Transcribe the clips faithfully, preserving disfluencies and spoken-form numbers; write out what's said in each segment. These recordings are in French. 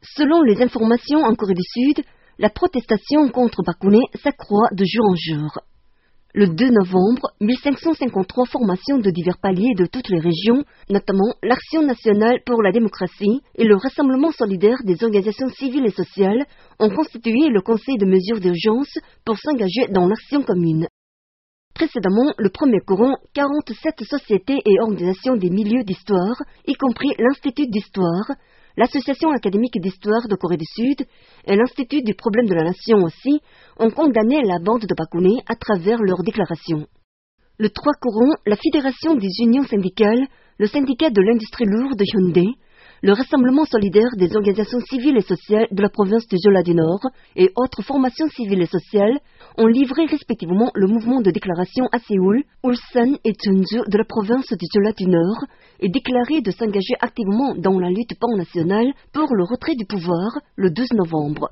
Selon les informations en Corée du Sud, la protestation contre Park Geun-hye s'accroît de jour en jour. Le deux novembre, mille cinq cent cinquante-trois formations de divers paliers de toutes les régions, notamment l'Action nationale pour la démocratie et le Rassemblement solidaire des organisations civiles et sociales, ont constitué le Conseil de mesures d'urgence pour s'engager dans l'action commune. Précédemment, le premier courant, quarante-sept sociétés et organisations des milieux d'histoire, y compris l'Institut d'histoire, l'Association académique d'histoire de Corée du Sud et l'Institut du problème de la nation aussi, ont condamné la bande de Park Geun-hye à travers leurs déclarations. Le trois courant, la Fédération des unions syndicales, le syndicat de l'industrie lourde Hyundai, le Rassemblement solidaire des organisations civiles et sociales de la province du Jeolla du Nord et autres formations civiles et sociales ont livré respectivement le mouvement de déclaration à Séoul, Ulsan et Jeonju de la province du Jeolla du Nord et déclaré de s'engager activement dans la lutte pan-nationale pour le retrait du pouvoir le douze novembre.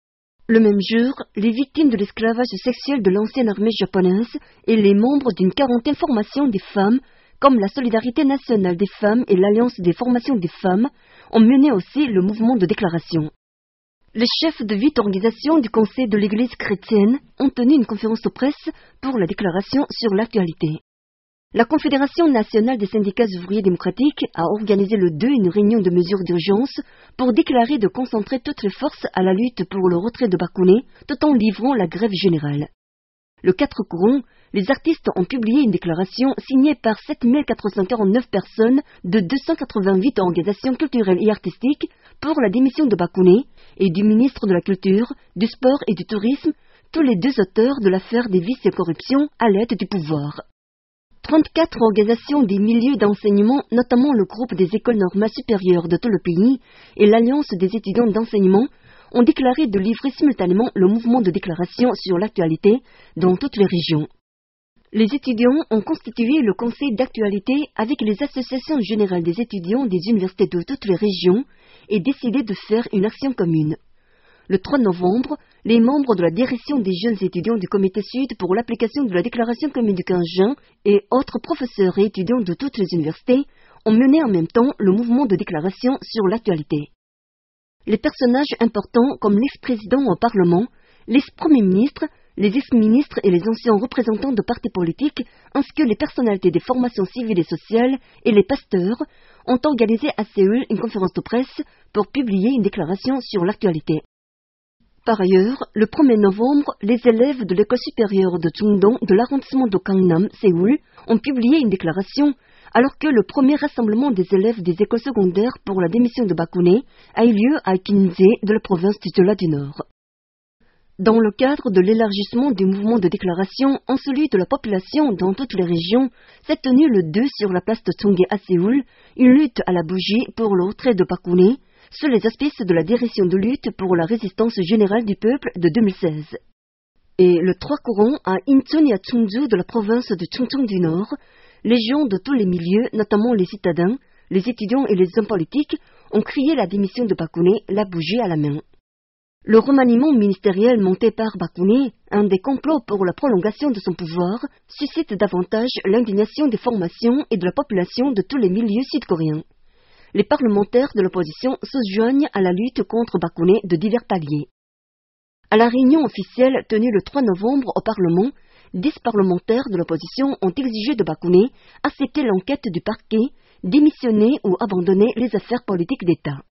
Le même jour, les victimes de l'esclavage sexuel de l'ancienne armée japonaise et les membres d'une quarantaine de formations des femmes comme la Solidarité nationale des femmes et l'Alliance des formations des femmes, ont mené aussi le mouvement de déclaration. Les chefs de huit organisations du Conseil de l'Église chrétienne ont tenu une conférence de presse pour la déclaration sur l'actualité. La Confédération nationale des syndicats ouvriers démocratiques a organisé le deux une réunion de mesures d'urgence pour déclarer de concentrer toutes les forces à la lutte pour le retrait de Park Geun-hye tout en livrant la grève générale. Le quatre courant, les artistes ont publié une déclaration signée par sept mille quatre cent quarante-neuf personnes de deux cent quatre-vingt-huit organisations culturelles et artistiques pour la démission de Park Geun-hye et du ministre de la Culture, du Sport et du Tourisme, tous les deux auteurs de l'affaire des vices et corruption à l'aide du pouvoir. trente-quatre organisations des milieux d'enseignement, notamment le groupe des écoles normales supérieures de tout le pays et l'Alliance des étudiants d'enseignement, ont déclaré de livrer simultanément le mouvement de déclaration sur l'actualité dans toutes les régions. Les étudiants ont constitué le conseil d'actualité avec les associations générales des étudiants des universités de toutes les régions et décidé de faire une action commune. Le trois novembre, les membres de la direction des jeunes étudiants du Comité Sud pour l'application de la déclaration commune du quinze juin et autres professeurs et étudiants de toutes les universités ont mené en même temps le mouvement de déclaration sur l'actualité. Les personnages importants comme l'ex-président au Parlement, l'ex-premier ministre, les ex-ministres et les anciens représentants de partis politiques, ainsi que les personnalités des formations civiles et sociales et les pasteurs, ont organisé à Séoul une conférence de presse pour publier une déclaration sur l'actualité. Par ailleurs, le premier novembre, les élèves de l'école supérieure de Jungdong de l'arrondissement de Gangnam, Séoul, ont publié une déclaration alors que le premier rassemblement des élèves des écoles secondaires pour la démission de Park Geun-hye a eu lieu à Ginje de la province du Jeolla du Nord. Dans le cadre de l'élargissement du mouvement de déclaration en celui de la population dans toutes les régions, s'est tenue le deux sur la place de Cheonggae à Séoul, une lutte à la bougie pour le retrait de Park Geun-hye, sous les auspices de la direction de lutte pour la résistance générale du peuple de deux mille seize. Et le trois courant à Incheon et à Chungju de la province de Chungcheong du Nord, les gens de tous les milieux, notamment les citadins, les étudiants et les hommes politiques, ont crié la démission de Park Geun-hye, la bougie à la main. Le remaniement ministériel monté par Park Geun-hye, un des complots pour la prolongation de son pouvoir, suscite davantage l'indignation des formations et de la population de tous les milieux sud-coréens. Les parlementaires de l'opposition se joignent à la lutte contre Park Geun-hye de divers paliers. À la réunion officielle tenue le trois novembre au Parlement, dix parlementaires de l'opposition ont exigé de Park Geun-hye accepter l'enquête du parquet, démissionner ou abandonner les affaires politiques d'État.